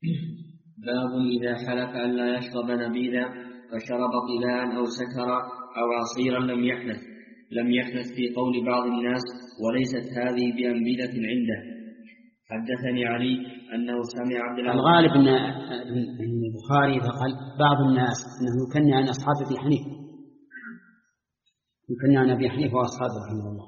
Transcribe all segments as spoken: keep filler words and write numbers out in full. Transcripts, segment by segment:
باب إذا حلف أن لا يشرب نبيذا فشرب طلاء أو سكر أو عصيرا لم يحنث لم يحنث في قول بعض الناس، وليست هذه بأنبذة عنده. حدثني علي أنه سمع عبد العزيز. الغالب أن البخاري فقال بعض الناس أنه يكني عن أصحاب أبي حنيفة، يكني عن أبي حنيفة وأصحابه رحمه الله.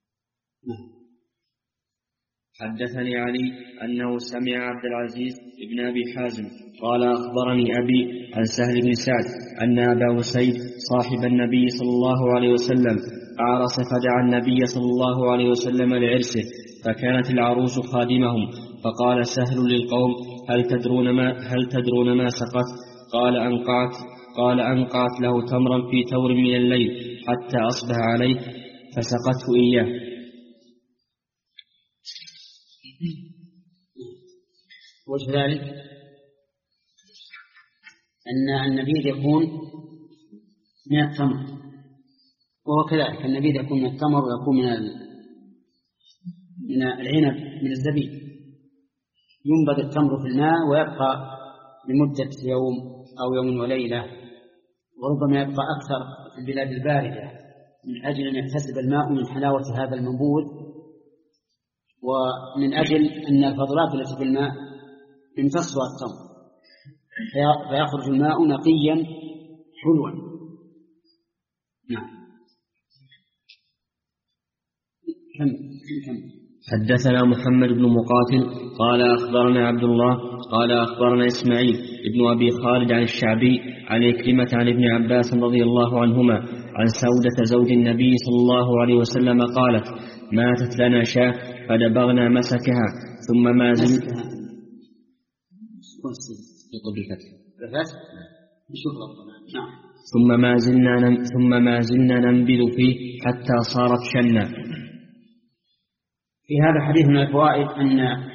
حدثني علي أنه سمع عبد العزيز ابن أبي حازم قال أخبرني أبي عن سهل بن سعد أن أبا أسيد صاحب النبي صلى الله عليه وسلم أعرس فدعا النبي صلى الله عليه وسلم لعرسه، فكانت العروس خادمهم، فقال سهل للقوم هل تدرون ما, هل تدرون ما سقت؟ قال أنقعت, قال أنقعت له تمرا في تور من الليل حتى أصبح عليه فسقته إياه. وجه ذلك أن النبيذ يكون من التمر، وهو كذلك النبيذ يكون من التمر ويكون من من العنب من الزبيب. ينبذ التمر في الماء ويبقى لمدة يوم أو يوم وليلة، وربما يبقى أكثر في البلاد الباردة من أجل أن يكتسب الماء من حلاوة هذا المنبوذ، ومن أجل أن الفضلات التي في الماء يمتصها التمر فيخرج الماء نقيا حلوا. نعم. كم كم حدثنا محمد بن مقاتل قال أخبرنا عبد الله قال أخبرنا إسماعيل ابن أبي خالد عن الشعبي عن إكرمة عن ابن عباس رضي الله عنهما عن سودة زوج النبي صلى الله عليه وسلم قالت ماتت لنا شاة فدبغنا مسكها ثم ما زلنا ثم ما زلنا ثم ما زلنا ننبذ فيه حتى صارت شنا. في هذا الحديث من الفوائد أن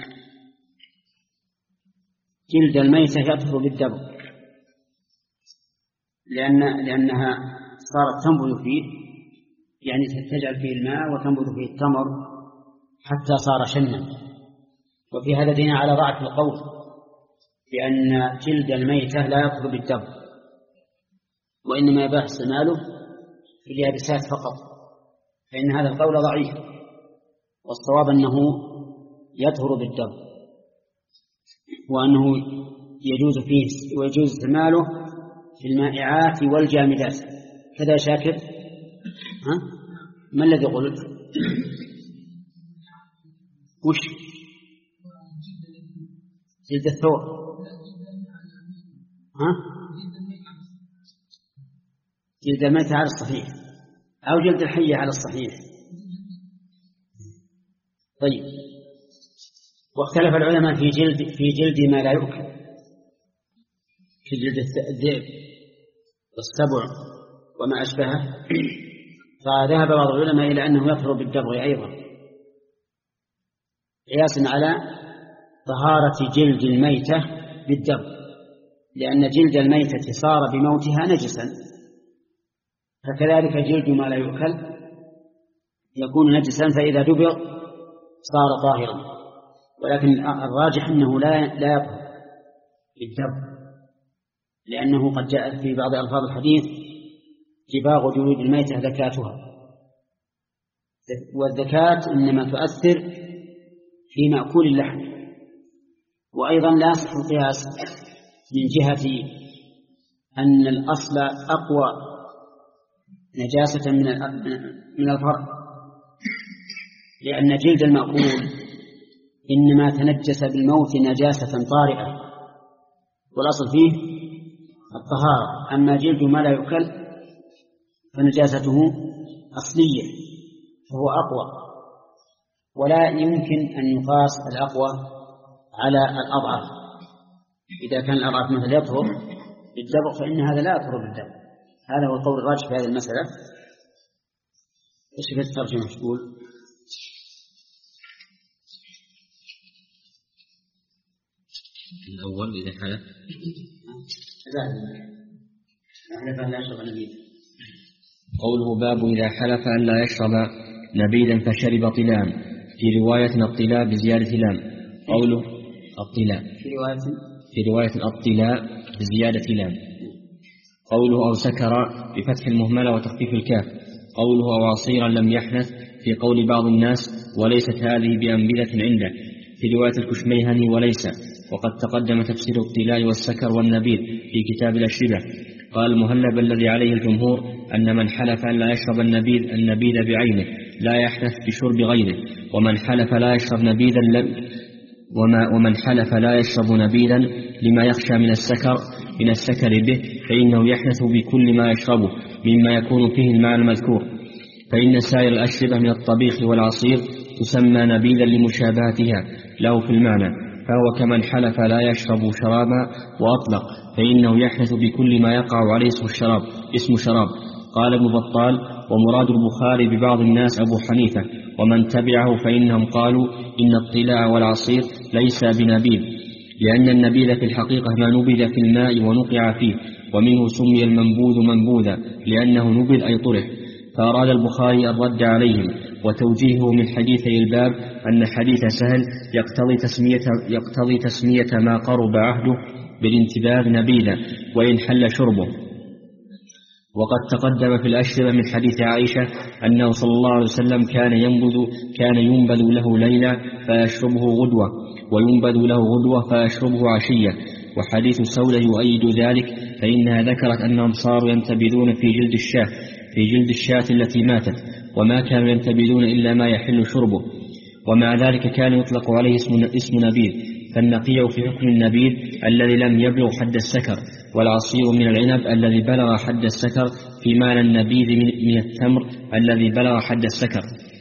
جلد الميتة يطهر بالدبغ، لأن لأنها صارت تنبذ فيه، يعني تجعل فيه الماء وتنبذ فيه التمر حتى صار شنا. وفي هذا دين على ضعف القول بأن جلد الميتة لا يطهر بالدبغ، وإنما يباح استعماله في اليابسات فقط، فإن هذا القول ضعيف، والصواب أنه يطهر بالدبغ، وأنه يجوز فيه ويجوز استعماله في المائعات والجامدات. كذا شاكر؟ ها؟ ما الذي قلت؟ وش؟ جلد الثور؟ ها؟ جلد الميتة على الصحيح أو جلد الحية على الصحيح. طيب. واختلف العلماء في جلد في جلد ما لا يؤكل، في جلد الذئب والسبع وما أشبهه، فذهب بعض العلماء إلى أنه يطهر بالدبغ أيضا، قياسا على طهارة جلد الميتة بالدبغ، لأن جلد الميتة صار بموتها نجسا، فكذلك جلد ما لا يؤكل يكون نجسا، فإذا دبغ صار طاهرا. ولكن الراجح أنه لا لا يطهر بالدبغ، لأنه قد جاء في بعض ألفاظ الحديث دباغ جلود الميتة زكاتها، والزكاة إنما تؤثر في مأكول اللحم. وأيضا لا يصح القياس من جهة أن الأصل أقوى نجاسة من الفرع، لأن جلد المأكول إنما تنجس بالموت نجاسة طارئة، والأصل فيه الطهارة. أما جلد ما لا يؤكل فنجاسته أصلية، فهو أقوى، ولا يمكن أن يقاس الأقوى على الأضعف. إذا كان الأضعف مثل يطهر بالدبغ فإن هذا لا يطهر بالدبغ. هذا هو القول الراجح في هذه المسألة. إيش في الترجمة تقول؟ الأول إذا حلف حلف أن لا يشرب نبيذا. قوله باب إذا حلف أن لا يشرب نبيذا فشرب طلاء، في رواية الطلاء بزيادة لام. قوله الطلاء في رواية في رواية الطلاء بزيادة لام. قوله أو سكر بفتح المهملة وتخفيف الكاف. قوله أو عصيرا لم يحنث في قول بعض الناس وليست هذه بأنبلة عنده في رواية الكشميهني وليس. وقد تقدم تفسير الطلاء والسكر والنبيذ في كتاب الأشربة. قال المهلب الذي عليه الجمهور أن من حلف أن لا يشرب النبيذ النبيذ بعينه لا يحنث بشرب غيره، ومن حلف لا يشرب نبيذا وما ومن حلف لا يشرب نبيذا لما يخشى من السكر من السكر به فإنه يحنث بكل ما يشربه مما يكون فيه المعنى المذكور. فإن سائر الأشربة من الطبيخ والعصير تسمى نبيذا لمشابهتها له في المعنى، فهو كمن حلف لا يشرب شرابا وأطلق فإنه يحنث بكل ما يقع عليه اسم الشراب اسم شراب. قال ابن بطال ومراد البخاري ببعض الناس أبو حنيفة ومن تبعه فإنهم قالوا إن الطلاء والعصير ليس بنبيذ، لأن النبيذ في الحقيقة ما نبذ في الماء ونقع فيه، ومنه سمي المنبوذ منبوذا لأنه نبذ أي طرح. فأراد البخاري الرد عليهم وتوجيهه من حديثي الباب أن حديث سهل يقتضي تسمية, يقتضي تسمية ما قرب عهده بالانتباه نبيذا وإن حل شربه. وقد تقدم في الأشربة من حديث عائشة أنه صلى الله عليه وسلم كان ينبذ كان ينبذ له ليلة فيشربه غدوة، وينبذ له غدوة فيشربه عشية. وحديث سودة يؤيد ذلك، فإنها ذكرت أنهم صاروا ينتبذون في جلد الشاة في جلد الشاة التي ماتت، وما كانوا ينتبذون إلا ما يحل شربه، ومع ذلك كان يطلق عليه اسم, اسم نبيذ. فالنقي في حكم النبيذ الذي لم يبلغ حد السكر، والعصير من العنب الذي بلغ حد السكر في معنى النبيذ من التمر الذي بلغ حد السكر.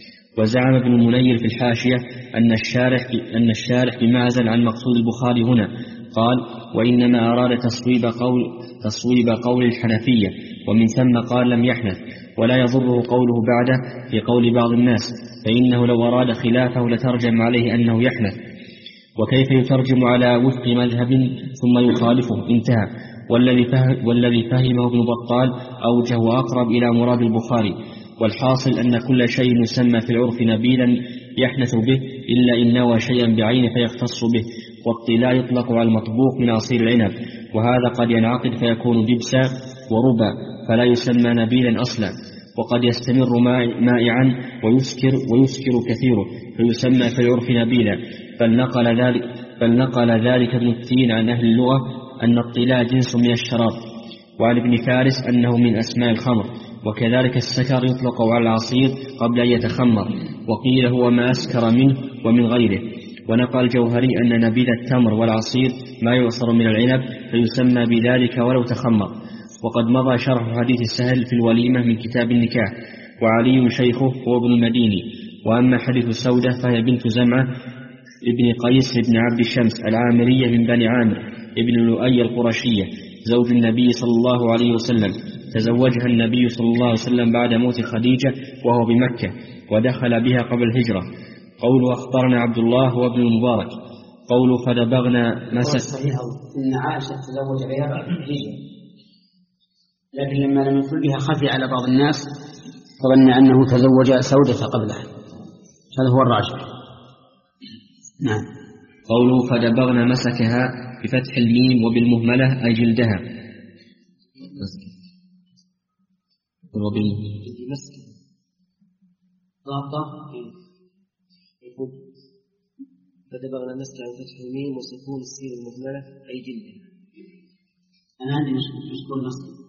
وزعم ابن المنير في الحاشية أن الشارح, أن الشارح بمعزل عن مقصود البخاري هنا، قال وإنما أراد تصويب قول, تصويب قول الحنفية، ومن ثم قال لم يحنث، ولا يضره قوله بعده في قول بعض الناس، فإنه لو أراد خلافه لترجم عليه أنه يحنث، وكيف يترجم على وفق مذهب ثم يخالفه؟ انتهى. والذي, فهم والذي فهمه ابن بطال أوجه وأقرب إلى مراد البخاري. والحاصل أن كل شيء يسمى في العرف نبيلا يحنث به إلا إن نوى شيئا بعينه فيختص به. والطلاء يطلق على المطبوخ من عصير العنب، وهذا قد ينعقد فيكون دبسا وربا فلا يسمى نبيلا أصلا. وقد يستمر مائعا ويسكر, ويسكر كثيره فيسمى في العرف نبيلا. فلنقل ذلك, فلنقل ذلك ابن التين عن أهل اللغة أن الطلاء جنس من الشراب، وعن ابن فارس أنه من أسماء الخمر. وكذلك السكر يطلق على العصير قبل أن يتخمر، وقيل هو ما أسكر منه ومن غيره. ونقل الجوهري أن نبيذ التمر والعصير ما يعصر من العنب فيسمى بذلك ولو تخمر. وقد مضى شرح حديث السهل في الوليمة من كتاب النكاح، وعلي شيخه هو ابن المديني. وأما حديث السودة فهي بنت زمعة ابن قيس ابن عبد الشمس العامرية من بني عامر ابن لؤي القرشية، زوج النبي صلى الله عليه وسلم. تزوجها النبي صلى الله عليه وسلم بعد موت خديجة وهو بمكة، ودخل بها قبل الهجرة. قول أخبرنا عبد الله وابن المبارك. قول فدبغنا مسك. صحيح إن عائشة تزوج بها بعد الهجرة، لكن لما لم يكن بها خفي على بعض الناس ظن أنه تزوج سودة قبلها، هذا هو الراجح. نعم. قوله فدبغنا مسكها بفتح الميم وبالمهملة أي جلدها. فدبغنا مسكها بفتح الميم وسكون السين المهملة أي جلدها. أنا عندي مسكون مسكون.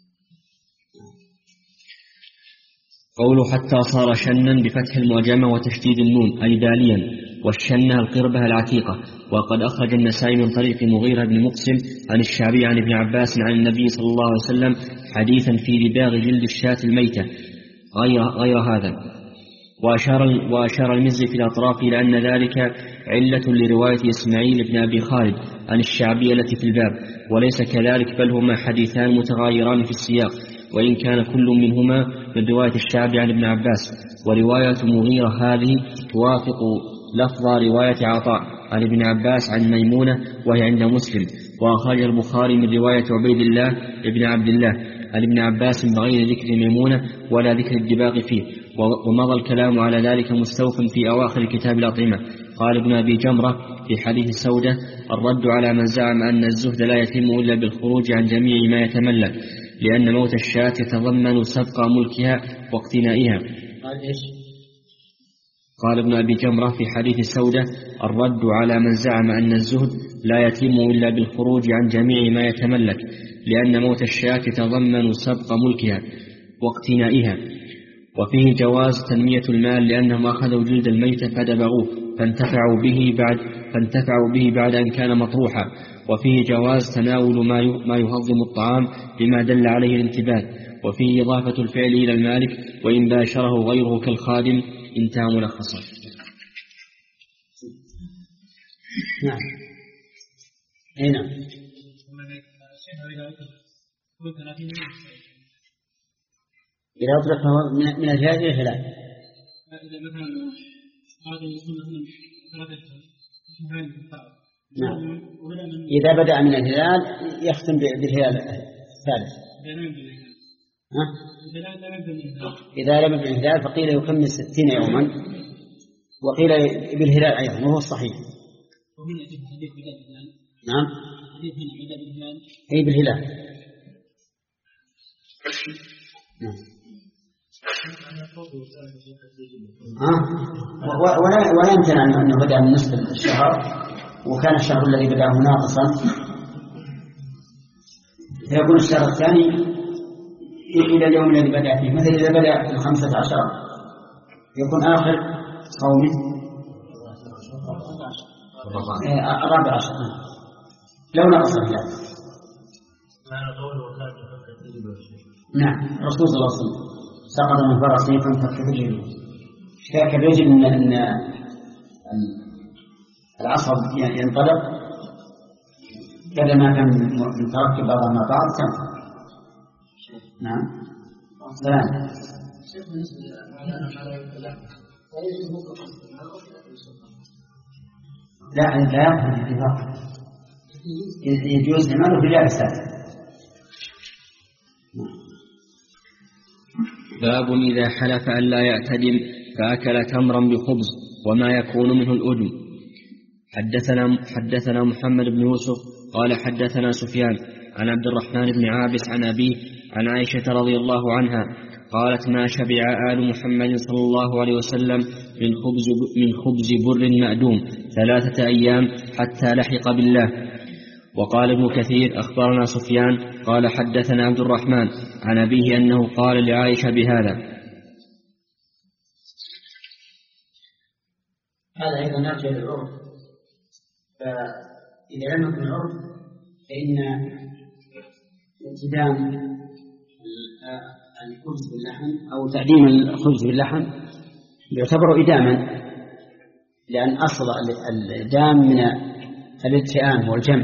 قوله حتى صار شنا بفتح المعجمة وتشديد النون أي داليا، والشنة القربة العتيقة. وقد أخرج النسائي من طريق مغيرة بن مقسم عن الشعبي عن ابن عباس عن النبي صلى الله عليه وسلم حديثا في دباغ جلد الشاة الميتة غير, غير هذا. وأشار, وأشار المزي في الأطراف إلى أن ذلك علة لرواية إسماعيل بن أبي خالد عن الشعبي التي في الباب، وليس كذلك، بل هما حديثان متغايران في السياق، وإن كان كل منهما من رواية الشعبي عن ابن عباس. ورواية مغيرة هذه توافق لفظ رواية عطاء عن ابن عباس عن ميمونة وهي عند مسلم. وأخرج البخاري من رواية عبيد الله ابن عبد الله عن ابن عباس بغير ذكر ميمونة ولا ذكر الدباغ فيه، ومضى الكلام على ذلك مستوفا في أواخر كتاب الأطعمة. قال ابن أبي جمرة في حديث السودة الرد على من زعم أن الزهد لا يتم إلا بالخروج عن جميع ما يتملك، لأن موت الشاة يتضمن سبق ملكها واقتنائها. قال إيش؟ قال ابن أبي جمرة في حديث السودة: الرد على من زعم أن الزهد لا يتم إلا بالخروج عن جميع ما يتملك، لأن موت الشاة يتضمن سبق ملكها واقتنائها. وفيه جواز تنمية المال، لأنهم أخذوا جلد الميت فدبغوه فانتفعوا به بعد فانتفعوا به بعد أن كان مطروحا. وفيه جواز تناول ما يهضم الطعام بما دل عليه الانتباه. وفيه إضافة الفعل إلى المالك وإن باشره غيره كالخادم. انتهى ملخصا. نعم. أي نعم. إذا أطلق من الهلال إلى الهلال. إذا مثلا هذا يكون مثلا نعم. إذا بدأ من الهلال يختم بالهلال الثالث. ها؟ إذا لم يبدأ الهلال فقيل يكمل ستين يوما، وقيل بالهلال أيضا، وهو الصحيح. نعم. أي بالهلال. نعم. ولا ولا يمكن أنه بدأ من نصف الشهر وكان الشهر الذي بدأه ناقصا، فيكون الشهر الثاني إلى اليوم الذي بدأ فيه. مثل إذا بدأ في الخمسة عشر يكون آخر صومه الرابع عشر لو نقص الهلال. نعم. رسول الله صلى الله عليه وسلم سقط من فرسه فانفك رجله، اشتاك الرجل ان العصب ينطلق كذا ما كان متركب بعض ما بعض كم. نعم. سلام. لا لا يفهم الاتفاق، يجوز عمله بلا إساءة. باب إذا حلف أن لا يعتدم فأكل تمرا بخبز وما يكون منه الأدم. حدثنا حدثنا محمد بن يوسف قال حدثنا سفيان عن عبد الرحمن بن عابس عن أبيه عن عائشة رضي الله عنها قالت: ما شبع آل محمد صلى الله عليه وسلم من خبز من خبز بر مأدوم ثلاثة أيام حتى لحق بالله. وقال ابن كثير: أخبرنا سفيان قال حدثنا عبد الرحمن عن أبيه أنه قال لعائشة بهذا. هذا أيضا نرجع للعرف، فإذا لم يكن العرف فإن انتدام الخبز باللحم أو تقديم الخبز باللحم يعتبر إداما، لأن أصل الإدام من الالتئام والجمع.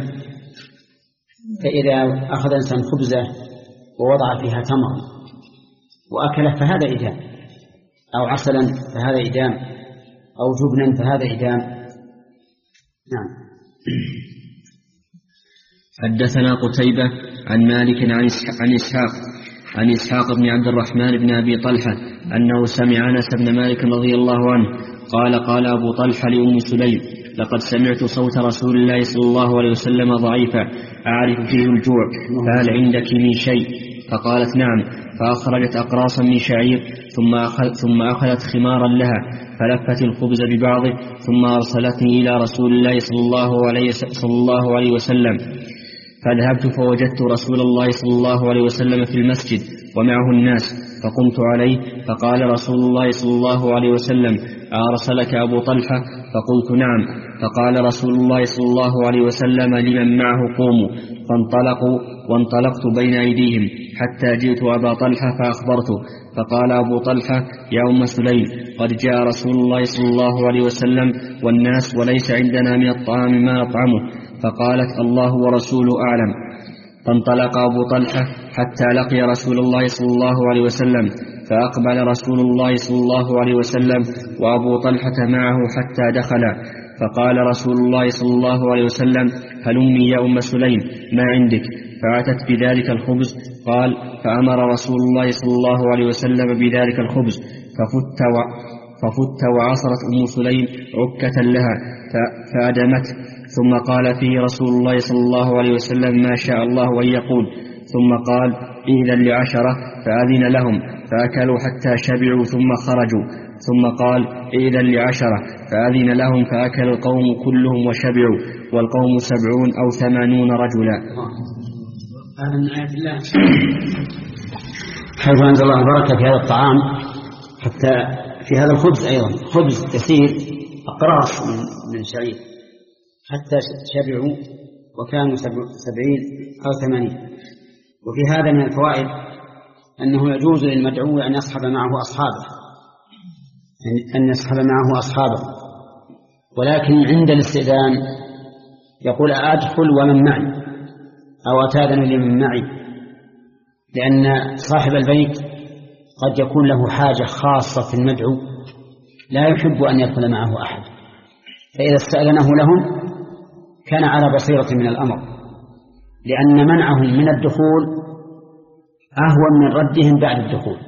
فإذا أخذ إنسان خبزة ووضع فيها تمر وأكله فهذا إدام، أو عسلا فهذا إدام، أو جبنا فهذا إدام. نعم. حدثنا قتيبة عن مالك عن إسحاق عن إسحاق بن عبد الرحمن بن أبي طلحة أنه سمع أنس بن مالك رضي الله عنه قال: قال أبو طلحة لأم سليم: لقد سمعت صوت رسول الله صلى الله عليه وسلم ضعيفا أعرف فيه الجوع، فهل عندك من شيء؟ فقالت: نعم. فأخرجت أقراصا من شعير ثم, أخذ ثم أخذت خمارا لها فلفت الخبز ببعضه ثم أرسلتني إلى رسول الله صلى الله عليه, صلى الله عليه وسلم. فذهبت فوجدت رسول الله صلى الله عليه وسلم في المسجد ومعه الناس، فقمت عليه فقال رسول الله صلى الله عليه وسلم: أرسلك أبو طلحة؟ فقلت: نعم. فقال رسول الله صلى الله عليه وسلم لمن معه: قوموا. فانطلقوا وانطلقت بين أيديهم حتى جئت أبا طلحة فأخبرته، فقال أبو طلحة: يا أم سليم، قد جاء رسول الله صلى الله عليه وسلم والناس وليس عندنا من الطعام ما نطعمه. فقالت: الله ورسوله أعلم. فانطلق أبو طلحة حتى لقي رسول الله صلى الله عليه وسلم، فأقبل رسول الله صلى الله عليه وسلم وأبو طلحة معه حتى دخلا، فقال رسول الله صلى الله عليه وسلم: هلمي يا أم سليم، ما عندك؟ فأتت بذلك الخبز. قال: فأمر رسول الله صلى الله عليه وسلم بذلك الخبز، ففت, و... ففت وعصرت أم سليم عكة لها فأدمت ثم قال فيه رسول الله صلى الله عليه وسلم ما شاء الله أن يقول، ثم قال إذن لعشرة فأذن لهم فأكلوا حتى شبعوا ثم خرجوا، ثم قال إذن لعشرة فأذن لهم فأكل القوم كلهم وشبعوا، والقوم سبعون أو ثمانون رجلا. هذا من آيات الله حيث أنزل الله البركة في هذا الطعام، حتى في هذا الخبز أيضا، خبز كثير أقراص من شعير حتى شبعوا وكانوا سبعين أو ثمانين. وفي هذا من الفوائد أنه يجوز للمدعو أن يصحب معه أصحابه، أن يصحب معه أصحابه، ولكن عند الاستئذان يقول أدخل ومن معي أو أتاذن لمن معي، لأن صاحب البيت قد يكون له حاجة خاصة في المدعو لا يحب أن يدخل معه أحد، فإذا استأذنه لهم كان على بصيرة من الأمر، لأن منعهم من الدخول أهون من ردهم بعد الدخول.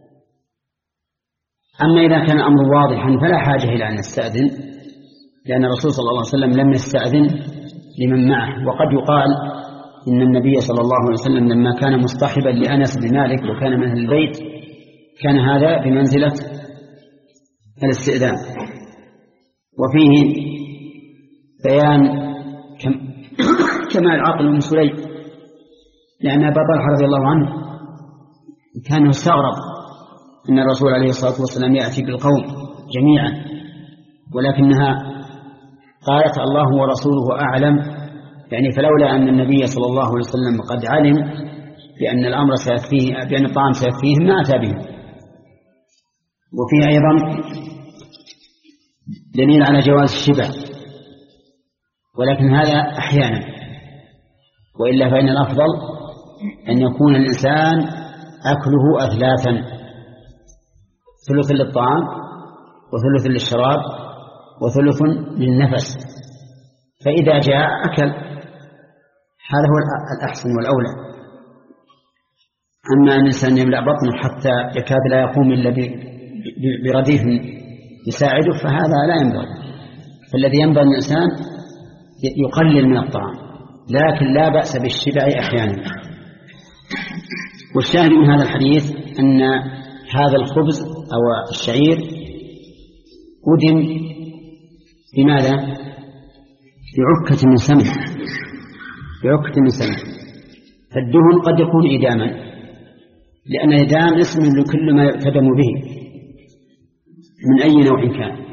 أما إذا كان الأمر واضحا فلا حاجة إلى أن يستأذن، لأن الرسول صلى الله عليه وسلم لم يستأذن لمن معه. وقد يقال إن النبي صلى الله عليه وسلم لما كان مصطحبا لأنس بن مالك وكان من أهل البيت كان هذا بمنزلة الاستئذان. وفيه بيان كمال عقل أم سليم، لأن أبا طلحة رضي الله عنه كان يستغرب أن الرسول عليه الصلاة والسلام يأتي بالقوم جميعا، ولكنها قالت الله ورسوله أعلم، يعني فلولا أن النبي صلى الله عليه وسلم قد علم بأن الأمر سيكفيه، بأن الطعام سيكفيهم ما أتى بهم. وفيه أيضا دليل على جواز الشبع، ولكن هذا أحيانا، وإلا فإن الأفضل أن يكون الإنسان أكله أثلاثا، ثلث للطعام وثلث للشراب وثلث للنفس، فإذا جاء أكل، هذا هو الأحسن والأولى. أما أن الإنسان يملأ بطنه حتى يكاد لا يقوم إلا برديف يساعده فهذا لا ينبغي، فالذي ينبغي الإنسان يقلل من الطعام، لكن لا بأس بالشبع أحيانا. والشاهد من هذا الحديث أن هذا الخبز أو الشعير قدم بماذا؟ بعكة من سمن، بعكة من سمن. فالدهن قد يكون إداما، لأن الإدام اسم لكل ما يعتدم به من أي نوع كان.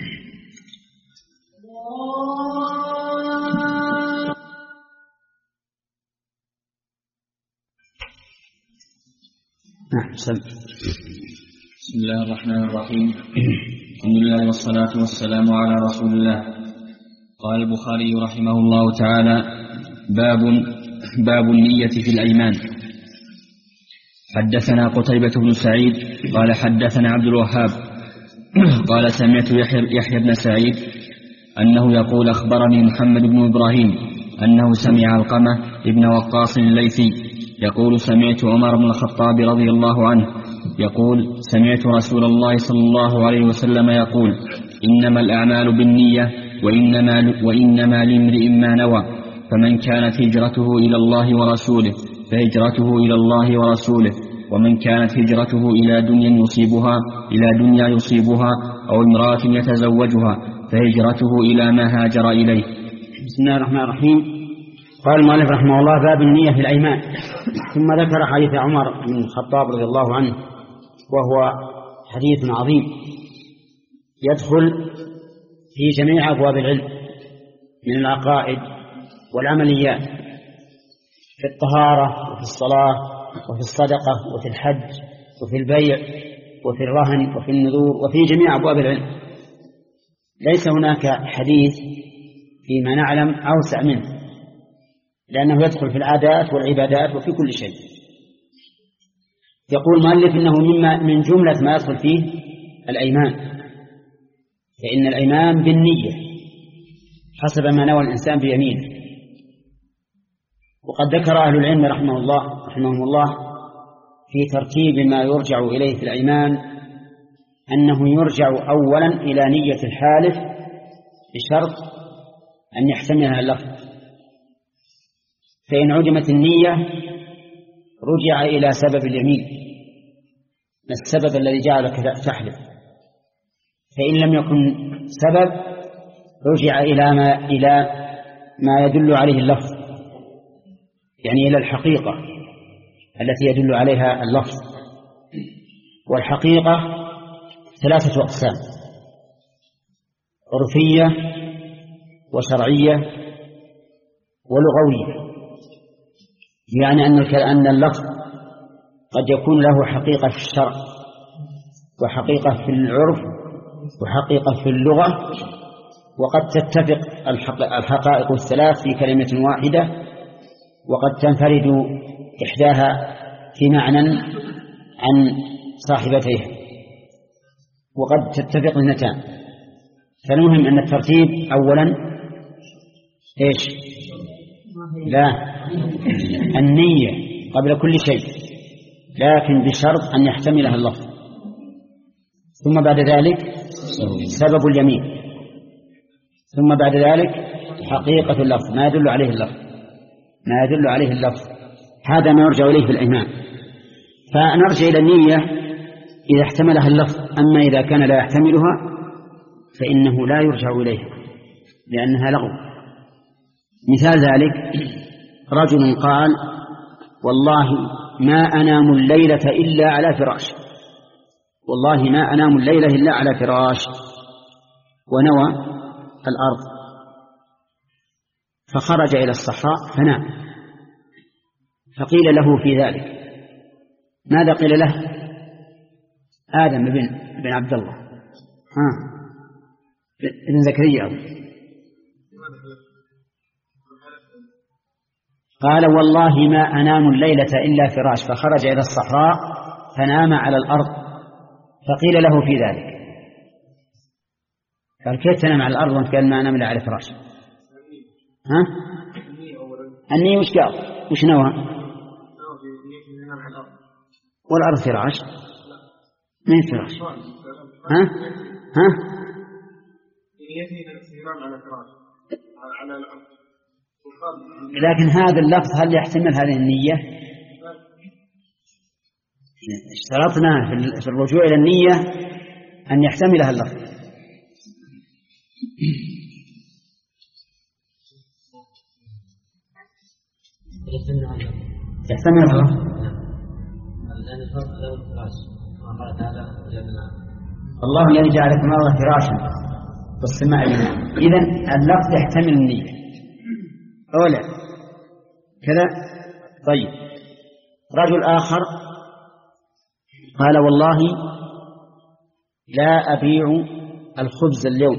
بسم الله الرحمن الرحيم، الحمد لله والصلاة والسلام على رسول الله. قال البخاري رحمه الله تعالى: باب باب النية في الأيمان. حدثنا قتيبة بن سعيد قال حدثنا عبد الوهاب قال سمعت يحيى, يحيى بن سعيد أنه يقول أخبرني محمد بن إبراهيم أنه سمع علقمة ابن وقاص الليثي يقول سمعت عمر بن الخطاب رضي الله عنه يقول سمعت رسول الله صلى الله عليه وسلم يقول: إنما الأعمال بالنية وإنما, وإنما لامرئ ما نوى، فمن كانت هجرته إلى الله ورسوله فهجرته إلى الله ورسوله، ومن كانت هجرته إلى دنيا يصيبها إلى دنيا يصيبها أو امرأة يتزوجها فهجرته إلى ما هاجر إليه. بسم الله الرحمن الرحيم. قال المؤلف رحمه الله: باب النية في الأيمان. ثم ذكر حديث عمر بن الخطاب رضي الله عنه، وهو حديث عظيم يدخل في جميع أبواب العلم من العقائد والعمليات، في الطهارة وفي الصلاة وفي الصدقة وفي الحج وفي البيع وفي الرهن وفي النذور وفي جميع أبواب العلم. ليس هناك حديث فيما نعلم أوسع منه، لأنه يدخل في العادات والعبادات وفي كل شيء. يقول المؤلف إنه مما من جملة ما يدخل فيه الأيمان، فإن الأيمان بالنية حسب ما نوى الإنسان بيمينه. وقد ذكر أهل العلم رحمه الله رحمهم الله في ترتيب ما يرجع إليه في الأيمان أنه يرجع أولا إلى نية الحالف بشرط أن يحتملها اللفظ، فإن عدمت النية رجع إلى سبب اليمين، السبب الذي جعلك تحلف. فإن لم يكن سبب رجع إلى ما إلى ما يدل عليه اللفظ، يعني إلى الحقيقة التي يدل عليها اللفظ. والحقيقة ثلاثة أقسام: عرفية وشرعية ولغوية. يعني أن اللفظ قد يكون له حقيقة في الشرع وحقيقة في العرف وحقيقة في اللغة، وقد تتفق الحقائق الثلاث في كلمة واحدة، وقد تنفرد إحداها في معنى عن صاحبتها، وقد تتفق اثنتان. فالمهم أن الترتيب أولا إيش؟ لا، النية قبل كل شيء، لكن بشرط أن يحتملها اللفظ، ثم بعد ذلك سبب اليمين، ثم بعد ذلك حقيقة اللفظ، ما يدل عليه اللفظ ما يدل عليه اللفظ هذا ما يرجع إليه في الإيمان. فنرجع إلى النية إذا احتملها اللفظ، أما إذا كان لا يحتملها فإنه لا يرجع إليها لأنها لغو. مثال ذلك: رجل قال: والله ما أنام الليلة إلا على فراش، والله ما أنام الليلة إلا على فراش، ونوى الأرض، فخرج إلى الصحراء فنام، فقيل له في ذلك ماذا قيل له؟ آدم بن, بن عبد الله ها ابن زكريا قال: والله ما أنام الليلة إلا فراش، فخرج إلى الصحراء فنام على الأرض، فقيل له في ذلك. قال: كيف تنام على الأرض وانت قال ما أنام إلا على فراش؟ ها؟ النية وش قال؟ وش نوى؟ والأرض فراش؟ من فراش؟ ها؟ ها؟ لكن هذا اللفظ هل يحتمل هذه النية؟ اشترطنا في الرجوع إلى النية أن يحتملها اللفظ. يحتمل اللفظ. الله الذي جعلكم الأرض فراشا والسماء بناء. إذن اللفظ يحتمل النية أولا كذا. طيب، رجل آخر قال: والله لا أبيع الخبز اليوم،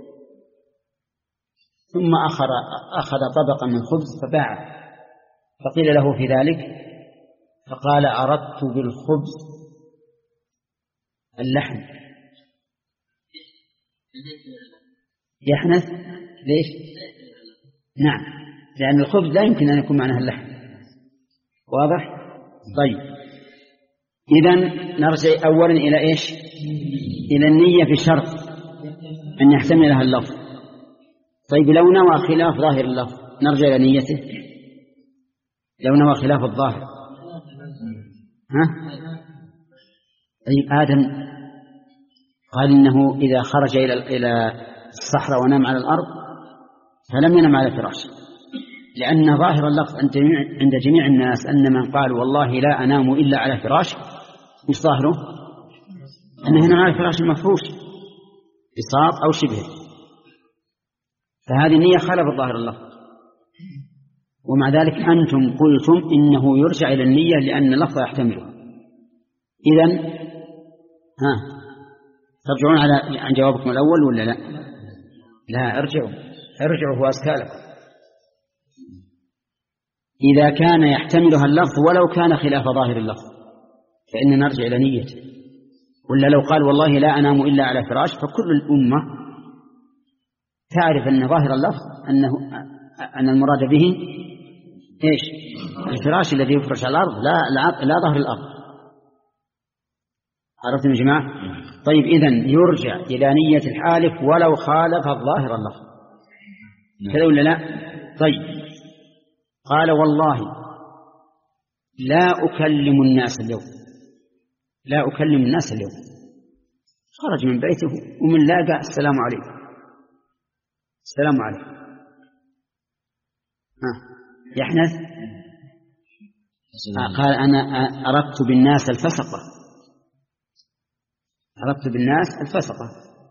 ثم أخذ أخذ طبقا من خبز فباعه، فقيل له في ذلك فقال: أردت بالخبز اللحم. يحنث ليش؟ نعم، لأن الخبز لا يمكن أن يكون معناه اللحم. واضح؟ طيب، إذن نرجع أولا إلى إيش؟ إلى النية بشرط أن يحتملها اللفظ. طيب، لو نوى خلاف ظاهر اللفظ نرجع إلى نيته. لو نوى خلاف الظاهر ها؟ طيب، آدم قال إنه إذا خرج إلى إلى الصحراء ونام على الأرض فلم ينم على فراش، لأن ظاهر اللفظ عند جميع, عند جميع الناس أن من قال والله لا أنام إلا على فراش، مش ظاهره أنه ينام على فراش المفروش بساط أو شبه، فهذه النية خالفت ظاهر اللفظ. ومع ذلك أنتم قلتم إنه يرجع إلى النية لأن اللفظ يحتمله. إذن ها ترجعون على عن جوابكم الأول ولا لا؟ لا، ارجعوا ارجعوا هو أزكى لكم. إذا كان يحتملها اللفظ ولو كان خلاف ظاهر اللفظ فإن نرجع إلى نيته. ولا لو قال والله لا أنام إلا على فراش، فكل الأمة تعرف أن ظاهر اللفظ أنه أن المراد به إيش؟ الفراش الذي يفرش على الأرض، لا لا, لا ظهر الأرض. عرفتم يا جماعة؟ طيب، إذن يرجع إلى نية الحالف ولو خالف الظاهر اللفظ، كذا ولا لا؟ طيب قال والله لا أكلم الناس اليوم، لا أكلم الناس اليوم. خرج من بيته ومن لاقى السلام عليكم السلام عليكم. ها يحنث؟ آه قال أنا أردت بالناس الفسقة، أردت بالناس الفسقة،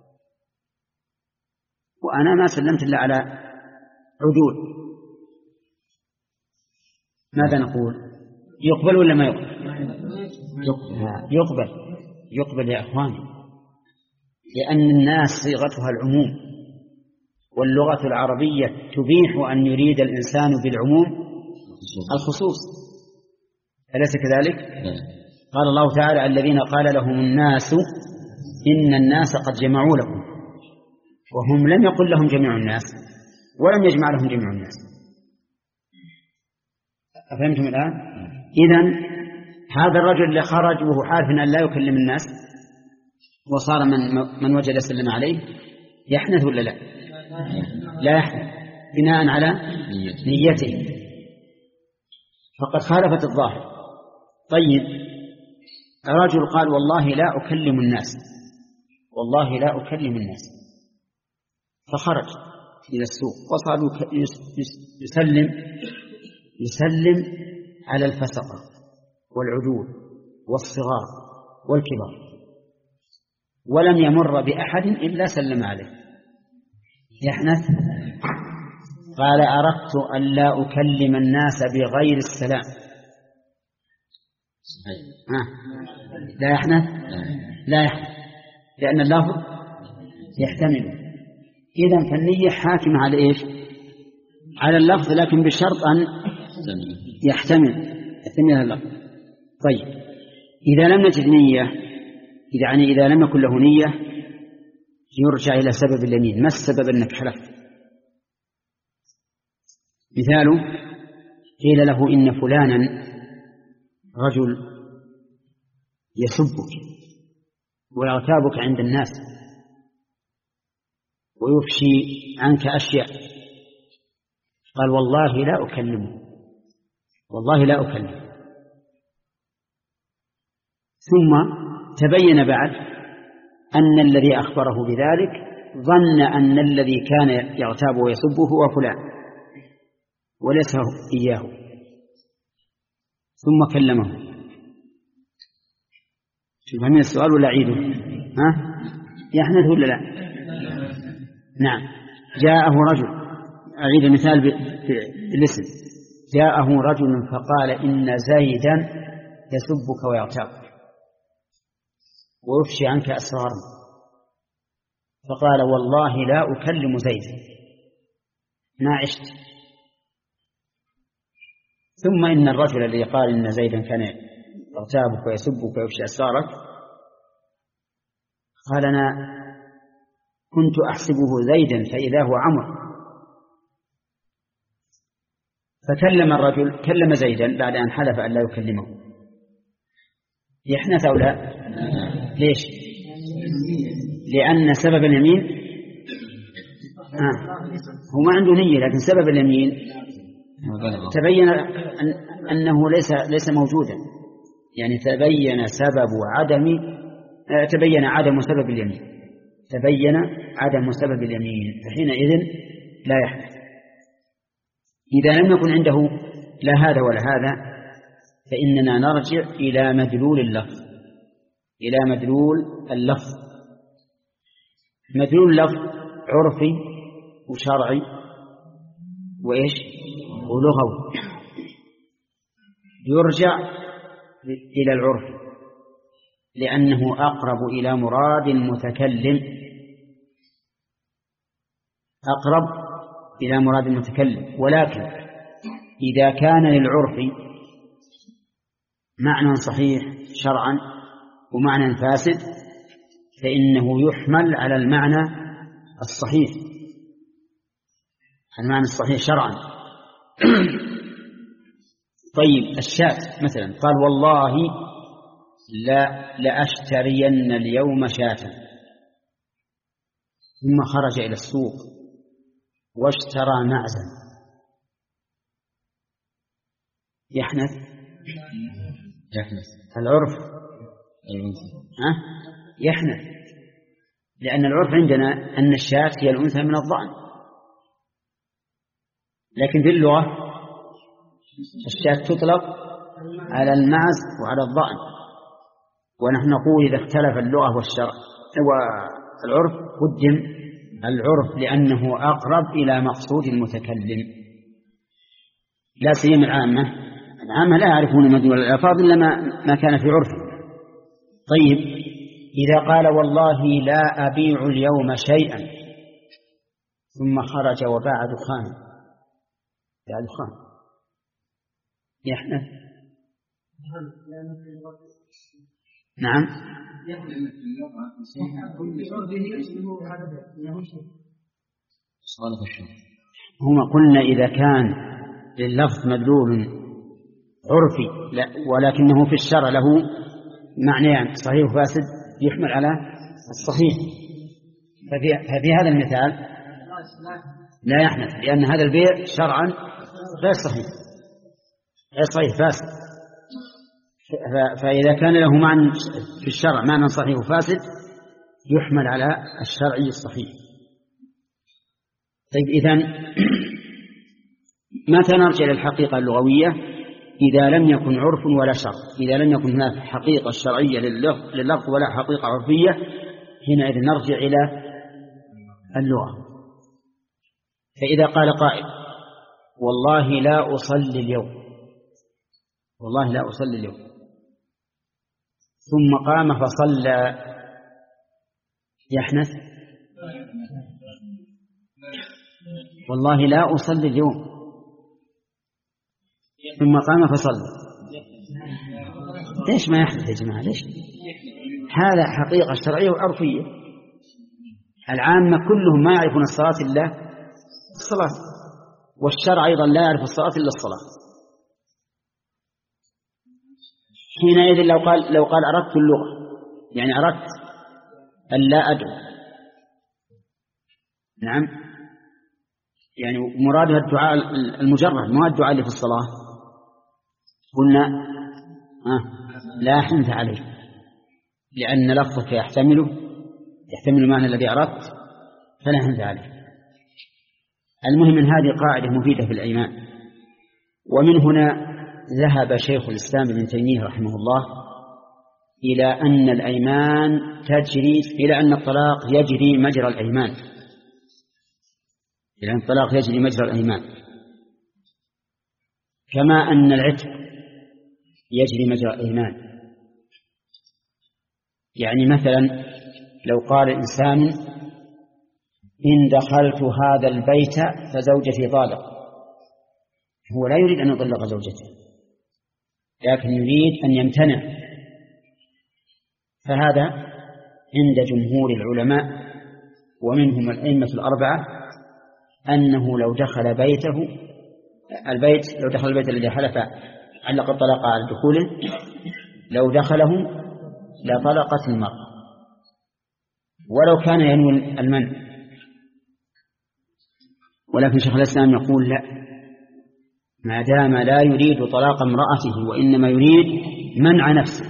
وأنا ما سلمت إلا على عدول. ماذا نقول؟ يقبل ولا ما يقبل؟ يقبل يقبل, يقبل يا أخواني، لأن الناس صيغتها العموم، واللغة العربية تبيح أن يريد الإنسان بالعموم الخصوص، أليس كذلك؟ قال الله تعالى الذين قال لهم الناس إن الناس قد جمعوا لكم، وهم لم يقل لهم جميع الناس ولم يجمع لهم جميع الناس. أفهمتم الآن؟ إذن هذا الرجل اللي خرج وهو حالف أن لا يكلم الناس وصار من, من وجد سلم عليه، يحنث ولا لا؟ لا يحنث بناء على نيته، فقد خالفت الظاهر. طيب رجل قال والله لا أكلم الناس، والله لا أكلم الناس، فخرج إلى السوق وصار يسلم يسلم على الفسقة والعدول والصغار والكبار، ولم يمر بأحد إلا سلم عليه. يحنث؟ قال أردت أن لا أكلم الناس بغير السلام. آه. لا يحنث؟ لا يحنث، لأن اللفظ يحتمل. إذن فالنية حاكمة على إيش؟ على اللفظ، لكن بشرط أن يحتمل يحتمل اللفظ. طيب إذا لم نجد نية، يعني إذا لم يكن له نية، يرجع إلى سبب اليمين. ما السبب أنك حلفت؟ مثاله قيل له إن فلانا رجل يسبك ويغتابك عند الناس ويفشي عنك أشياء، قال والله لا أكلمه، والله لا أكلمه. ثم تبين بعد أن الذي أخبره بذلك ظن أن الذي كان يغتاب ويسبه هو فلان وليس إياه، ثم كلمه. شوف فهمين السؤال ولا عيده؟ ها؟ يحنث ولا لا؟ نعم. جاءه رجل، أعيد المثال بالاسم، جاءه رجل فقال إن زيدا يسبك ويغتابك ويفشي عنك أسرارا، فقال والله لا أكلم زيدا ما عشت. ثم إن الرجل الذي قال إن زيدا كان يغتابك ويسبك ويفشي أسرارك قال أنا كنت أحسبه زيدا فإذا هو عمرو. فكلم الرجل، كلم زيدا بعد أن حلف أن لا يكلمه. يحنث أو لا؟ ليش؟ لأن سبب اليمين آه. هو ما عنده نية، لكن سبب اليمين تبين أن أنه ليس ليس موجودا، يعني تبين سبب عدم آه تبين عدم سبب اليمين، تبين عدم سبب اليمين، فحينئذ لا يحدث. إذا لم يكن عنده لا هذا ولا هذا فإننا نرجع إلى مدلول اللفظ، إلى مدلول اللفظ. مدلول اللفظ عرفي وشرعي وإيش ولغوي، يرجع إلى العرف لأنه أقرب إلى مراد المتكلم، أقرب إلى مراد المتكلم. ولكن إذا كان للعرف معنى صحيح شرعا ومعنى فاسد فإنه يحمل على المعنى الصحيح، المعنى الصحيح شرعا. طيب الشاة مثلا، قال والله لا لأشترين اليوم شاة، ثم خرج إلى السوق واشترى معزا يحنث يحنث العرف ها؟ يحنث، لأن العرف عندنا أن الشاة هي الأنثى من الضأن، لكن في اللغة الشاة تطلق على المعز وعلى الضأن، ونحن نقول إذا اختلف اللغة والشرع والعرف قدم العرف لأنه أقرب إلى مقصود المتكلم، لا سيما العامة. العامة لا يعرفون مدلول الألفاظ إلا ما, ما كان في عرف. طيب، إذا قال والله لا أبيع اليوم شيئا ثم خرج وباع دخان، باع دخان يحنث. نعم، هما قلنا إذا كان لللفظ مدلول عرفي ولكنه في الشرع له معنيان صحيح وفاسد يحمل على الصحيح، ففي, ففي هذا المثال لا يحنث، لأن هذا البيع شرعا غير صحيح غير صحيح فاسد. فإذا كان له معنى في الشرع معنى صحيح وفاسد يحمل على الشرعي الصحيح. طيب، إذن متى نرجع للحقيقة اللغوية؟ إذا لم يكن عرف ولا شرع، إذا لم يكن هناك حقيقة شرعية لللفظ ولا حقيقة عرفية، حينئذ نرجع إلى اللغة. فإذا قال قائل والله لا أصلي اليوم، والله لا أصلي اليوم، ثم قام فصلى، يحنث؟ والله لا أصلي اليوم ثم قام فصلى، ليش ما يحدث يا جماعة؟ ليش؟ هذا حقيقة شرعية وعرفية. العامة كلهم ما يعرفون الصلاة إلا الصلاة، والشرع أيضا لا يعرف الصلاة إلا الصلاة. حينئذ لو قال لو قال أردت اللغة، يعني أردت أن لا أدعو، نعم، يعني مرادها الدعاء المجرد ما الدعاء اللي في الصلاة، قلنا آه لا حنث عليه، لأن لفظك يحتمله يحتمل المعنى الذي أردت فلا حنث عليه. المهم من هذه قاعدة مفيدة في الأيمان. ومن هنا ذهب شيخ الإسلام ابن تيمية رحمه الله إلى أن الأيمان تجري إلى أن الطلاق يجري مجرى الأيمان، إلى أن الطلاق يجري مجرى الأيمان، كما أن العتق يجري مجرى الأيمان. يعني مثلا لو قال الإنسان إن دخلت هذا البيت فزوجتي طالق، هو لا يريد أن يطلق زوجته، لكن يريد أن يمتنع، فهذا عند جمهور العلماء ومنهم الأئمة الأربعة أنه لو دخل بيته البيت لو دخل البيت الذي حلف علق الطلاق على دخوله، لو دخله لطلقت المرأة ولو كان ينوي المنع. ولكن شيخ الإسلام يقول لا، ما دام لا يريد طلاق امرأته وإنما يريد منع نفسه،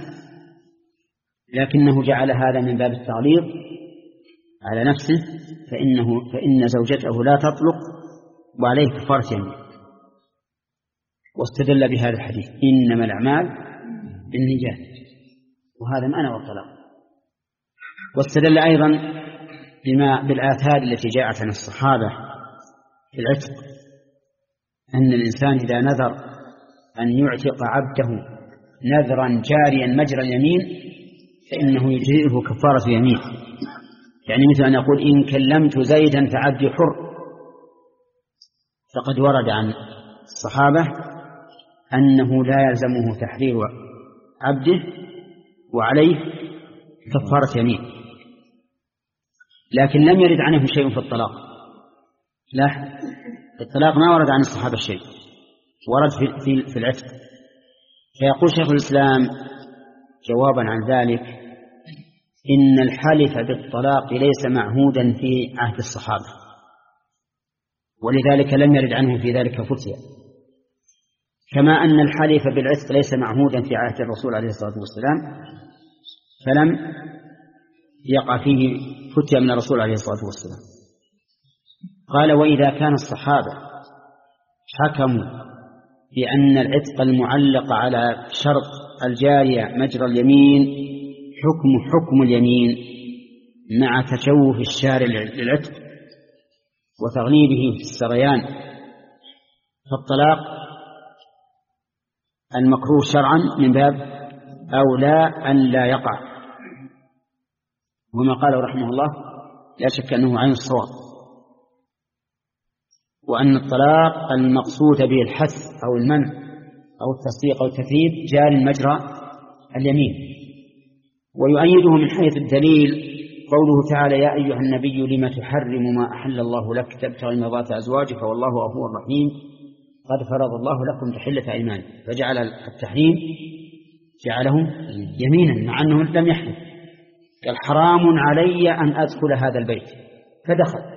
لكنه جعل هذا من باب التغليظ على نفسه، فإنه فإن زوجته لا تطلق وعليه كفارة يمين. واستدل بهذا الحديث إنما الأعمال بالنيات، وهذا معنى الطلاق. واستدل أيضا بما بالآثار التي جاءت عن الصحابة في العتق، أن الإنسان إذا نذر أن يعتق عبده نذرا جاريا مجرى اليمين فإنه يجزئه كفارة يمين. يعني مثل أن يقول إن كلمت زيدا فعبدي حر، فقد ورد عن الصحابة أنه لا يلزمه تحرير عبده وعليه كفارة يمين، لكن لم يرد عنه شيء في الطلاق. لا، الطلاق ما ورد عن الصحابة شيء، ورد في, في, في العتق. فيقول شيخ الإسلام جوابا عن ذلك إن الحلف بالطلاق ليس معهودا في عهد الصحابة، ولذلك لم يرد عنه في ذلك فتيا، كما أن الحلف بالعتق ليس معهودا في عهد الرسول عليه الصلاة والسلام، فلم يقع فيه فتيا من الرسول عليه الصلاة والسلام. قال: وإذا كان الصحابة حكموا بأن العتق المعلق على شرط الجارية مجرى اليمين حكم حكم اليمين مع تشوف الشارع للعتق وتغليبه في السريان، فالطلاق المكروه شرعا من باب أولى أن لا يقع، وما قاله رحمه الله لا شك أنه عين الصواب، وأن الطلاق المقصود به الحث أو المنع أو التصديق أو التثريب جار مجرى اليمين. ويؤيده من حيث الدليل قوله تعالى: يا أيها النبي لم تحرم ما أحل الله لك تبتغي مرضات أزواجك والله غفور رحيم قد فرض الله لكم تحلة أيمانكم، فجعل التحريم جعله يمينا مع أنه لم يحرم. قال: حرام علي أن أدخل هذا البيت، فدخل.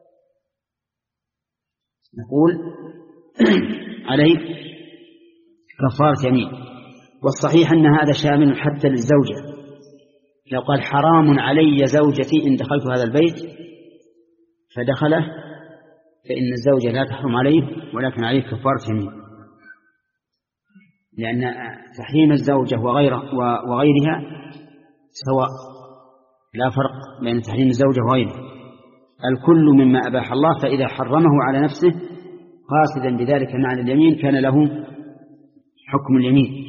نقول عليه كفارة يمين. والصحيح أن هذا شامل حتى للزوجة، لو قال: حرام علي زوجتي إن دخلت هذا البيت فدخله، فإن الزوجة لا تحرم عليه ولكن عليه كفارة يمين، لأن تحريم الزوجة وغيرها سواء، لا فرق بين تحريم الزوجة وغيرها، الكل مما أباح الله، فإذا حرمه على نفسه قاصدا بذلك معنى اليمين كان له حكم اليمين.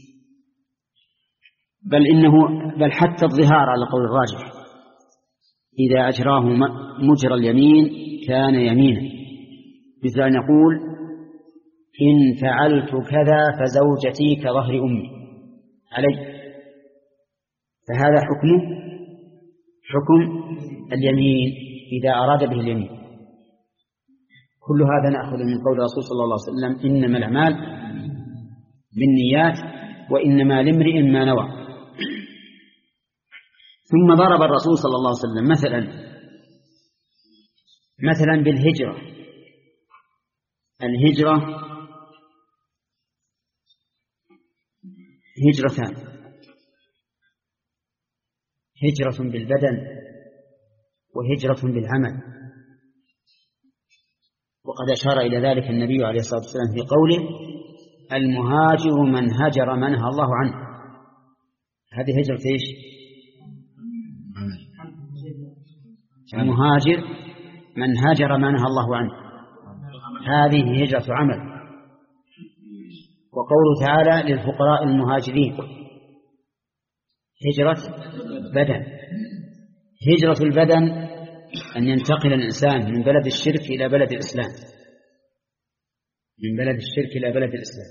بل إنه بل حتى الظهار على قول الراجح إذا أجراه مجرى اليمين كان يمينا، مثل أن يقول: إن فعلت كذا فزوجتي كظهر أمي علي، فهذا حكمه حكم اليمين إذا أراد به اليمين. كل هذا نأخذ من قول الرسول صلى الله عليه وسلم: إنما الأعمال بالنيات وإنما لامرئ ما نوى. ثم ضرب الرسول صلى الله عليه وسلم مثلا مثلا بالهجرة. الهجرة هجرتان: هجرة بالبدن وهجرة بالعمل، وقد أشار إلى ذلك النبي عليه الصلاة والسلام في قوله: المهاجر من هجر من نهى الله عنه. هذه هجرة إيش؟ المهاجر من هجر من نهى الله عنه، هذه هجرة عمل. وقوله تعالى: للفقراء المهاجرين، هجرة بدن. هجرة البدن أن ينتقل الإنسان من بلد الشرك إلى بلد الإسلام، من بلد الشرك إلى بلد الإسلام.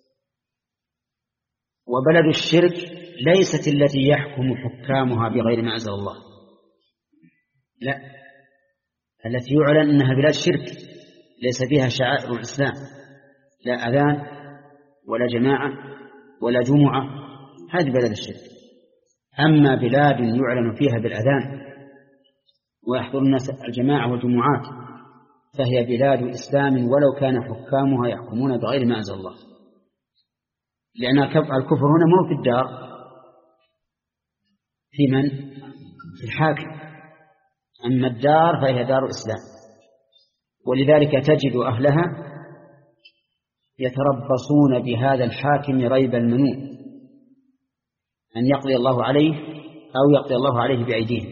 وبلد الشرك ليست التي يحكم حكامها بغير ما أنزل الله، لا، التي يعلن أنها بلاد شرك ليس فيها شعائر الإسلام، لا أذان ولا جماعة ولا جمعة، هذه بلد الشرك. أما بلاد يعلن فيها بالأذان ويحضر الناس الجماعة والجمعات فهي بلاد إسلام ولو كان حكامها يحكمون بغير ما أنزل الله، لأن الكفر هنا مو في الدار، في من؟ في الحاكم. أما الدار فهي دار إسلام، ولذلك تجد أهلها يتربصون بهذا الحاكم ريب المنون أن يقضي الله عليه أو يقضي الله عليه بأيديهم،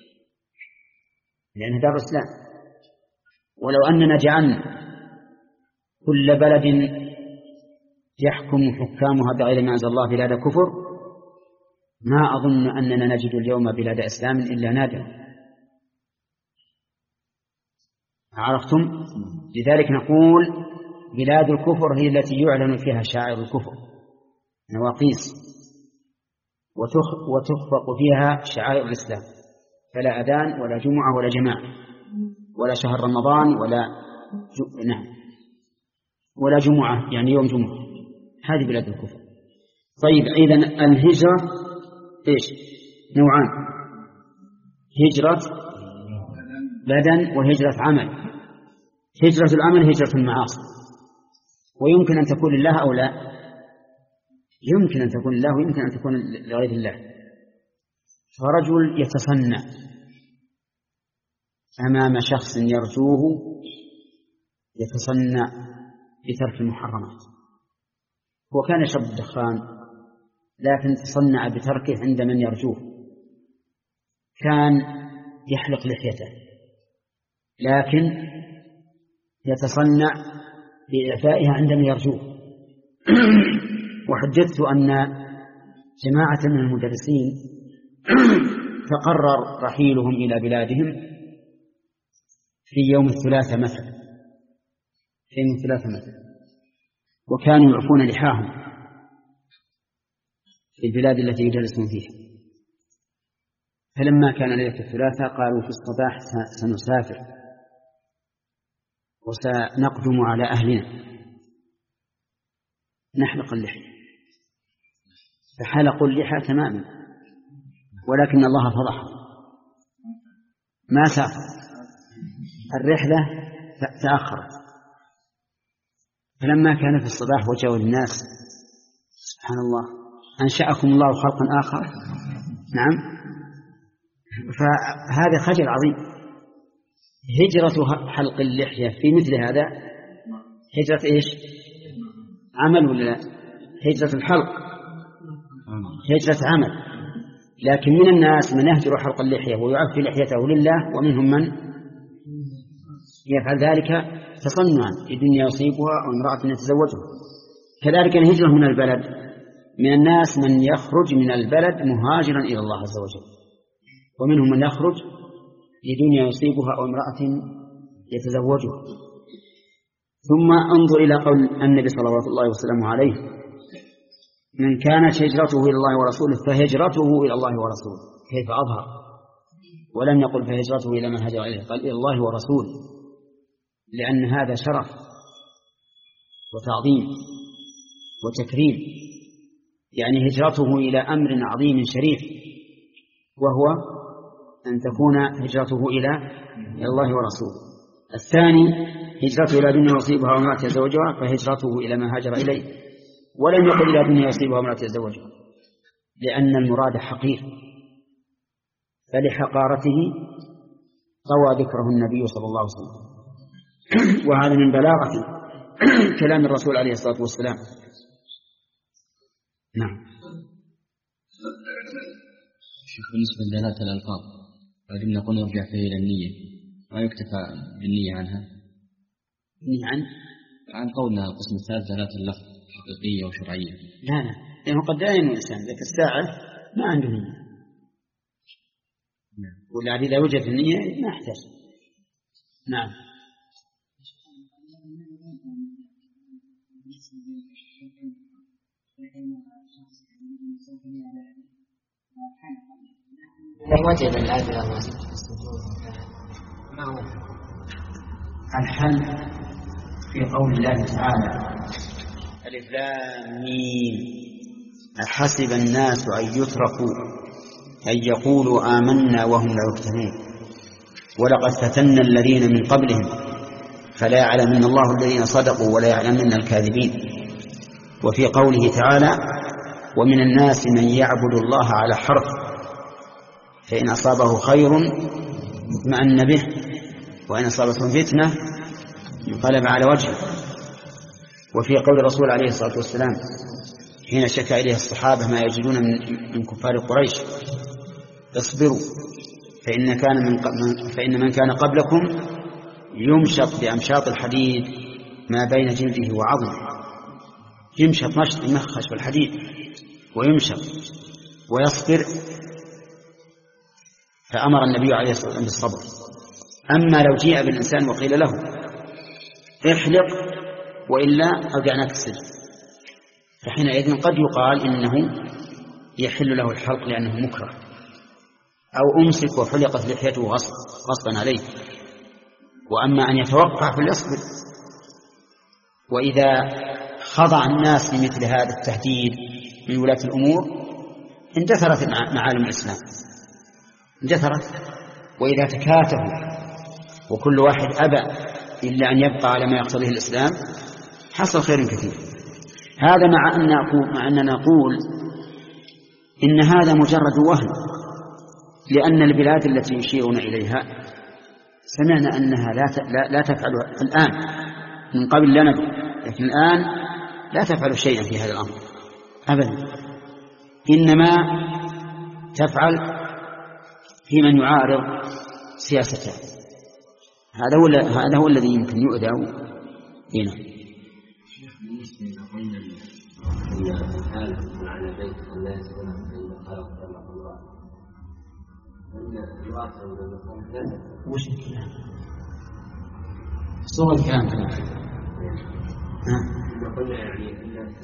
لأنها دار إسلام. ولو أننا جعلنا كل بلد يحكم حكامها بغير ما أنزل الله بلاد كفر ما أظن أننا نجد اليوم بلاد إسلام إلا نادرا. عرفتم؟ لذلك نقول بلاد الكفر هي التي يعلن فيها شعائر الكفر، نواقيس، وتخفق فيها شعائر الإسلام، فلا أذان ولا جمعة ولا جماعة ولا شهر رمضان ولا ج... نعم ولا جمعة، يعني يوم جمعة. هذه بلاد الكفر. طيب، إذن الهجرة إيش؟ نوعان: هجرة بدن وهجرة عمل. هجرة العمل هجرة المعاصي، ويمكن أن تكون لله أو لا، يمكن أن تكون لله ويمكن أن تكون لغير الله. فرجل يتصنع أمام شخص يرجوه، يتصنع بترك المحرمات. هو كان يشرب الدخان لكن تصنع بتركه عند من يرجوه. كان يحلق لحيته لكن يتصنع بإعفائها عند من يرجوه. وحدثت أن جماعة من المدرسين تقرر رحيلهم إلى بلادهم في يوم الثلاثاء مثلا، في يوم الثلاثاء مثلا، وكانوا يعفون لحاهم في البلاد التي يدرسون فيها. فلما كان ليلة الثلاثاء قالوا في الصباح سنسافر وسنقدم على أهلنا نحلق اللحية. فحلقوا اللحى تماما، ولكن الله فضحهم، ما سافر، الرحلة تأخرت. فلما كان في الصباح وجاءوا الناس، سبحان الله، أنشأكم الله خلقا آخر. نعم، فهذا خجل عظيم. هجرة حلق اللحية في مثل هذا هجرة إيش؟ عمل ولا لا؟ هجرة الحلق هجرة عمل. لكن من الناس من يهجر حلق اللحية ويعفي لحيته لله، ومنهم من يفعل ذلك تصنعا لدنيا يصيبها أو امرأة يتزوجها. كذلك الهجرة من البلد، من الناس من يخرج من البلد مهاجرا إلى الله عز وجل، ومنهم من يخرج لدنيا يصيبها أو امرأة يتزوجها. ثم انظر إلى قول النبي صلى الله عليه وسلم عليه: من كانت هجرته إلى الله ورسوله فهجرته إلى الله ورسوله. كيف أظهر؟ ولم يقل فهجرته إلى ما هجر إليه، قال إلى الله ورسوله، لأن هذا شرف وتعظيم وتكريم. يعني هجرته إلى أمر عظيم شريف، وهو أن تكون هجرته إلى الله ورسوله. الثاني هجرته إلى دنيا يصيبها وامرأة يتزوجها فهجرته إلى ما هاجر إليه، ولم يقل إلى دنيا يصيبها وامرأة يتزوجها، لأن المراد حقير، فلحقارته طوى ذكره النبي صلى الله عليه وسلم. وهذا من بلاغة كلام الرسول عليه الصلاة والسلام. نعم. شيخ، بالنسبة لدلالة الألفاظ لازم نقول نرجع فيه إلى النية، ما يكتفى بالنية عنها. النية عن عن قولنا القسم الثالث دلالة اللفظ حقيقية وشرعية. لا لا، لأنه قد لا ينوي الإنسان ذاك الساعة ما عنده نية. نعم. والذي إذا وجد النية ما يحتاج. نعم. وجد الأذى ما هو الحل في قول الله تعالى: ألف لام ميم أحسب الناس أن يتركوا أن يقولوا آمنا وهم لا يفتنون ولقد فتنا الذين من قبلهم فلا يعلمن الله الذين صدقوا ولا يعلمن الكاذبين. وفي قوله تعالى: ومن الناس من يعبد الله على حرف فإن أصابه خير اطمأن به وإن أصابته فتنة انقلب على وجهه. وفي قول الرسول عليه الصلاة والسلام حين شكى إليه الصحابة ما يجدون من, من كفار قريش: اصبروا فإن, كان من فإن من كان قبلكم يمشط بأمشاط الحديد ما بين جلده وعظمه. يمشط مشط يمخش بالحديد ويمشط ويصبر. فأمر النبي عليه الصلاة والسلام بالصبر. أما لو جيء بالإنسان وقيل له احلق وإلا أوجعناك السجن، فحينئذ قد يقال إنه يحل له الحلق لأنه مكره، أو أمسك وحلقت لحيته غصبا عليه. وأما أن يتوقع فليصبر. وإذا خضع الناس لمثل هذا التهديد من ولاة الأمور اندثرت معالم الإسلام، اندثرت. وإذا تكاتفوا وكل واحد أبى إلا أن يبقى على ما يقتضيه الإسلام حصل خير كثير. هذا مع أن نقول مع أننا نقول إن هذا مجرد وهم، لأن البلاد التي يشيرون إليها سمعنا أنها لا لا تفعل الآن، من قبل لا ندري، لكن الآن لا تفعل شيئا في هذا الأمر أبدا، إنما تفعل في من يعارض سياستها. هذا هو هذا هو الذي يمكن يؤذى هنا. بالنسبة إلى قلنا أن الحالة معنى بيت الله سبحانه وتعالى خلق كما الله أن الواقع والمقام لا وش الكلام؟ صور الكلام كلام. قلنا يعني أن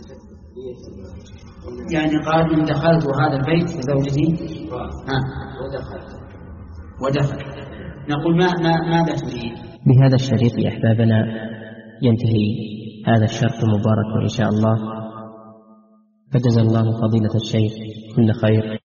يعني قال إن دخلت هذا البيت فزوجتي ها ودخل ودخل نقول ما ما ماذا تريد؟ بهذا الشريط يا أحبابنا ينتهي هذا الشرط المبارك إن شاء الله، فجزا الله فضيلة الشيخ كل خير.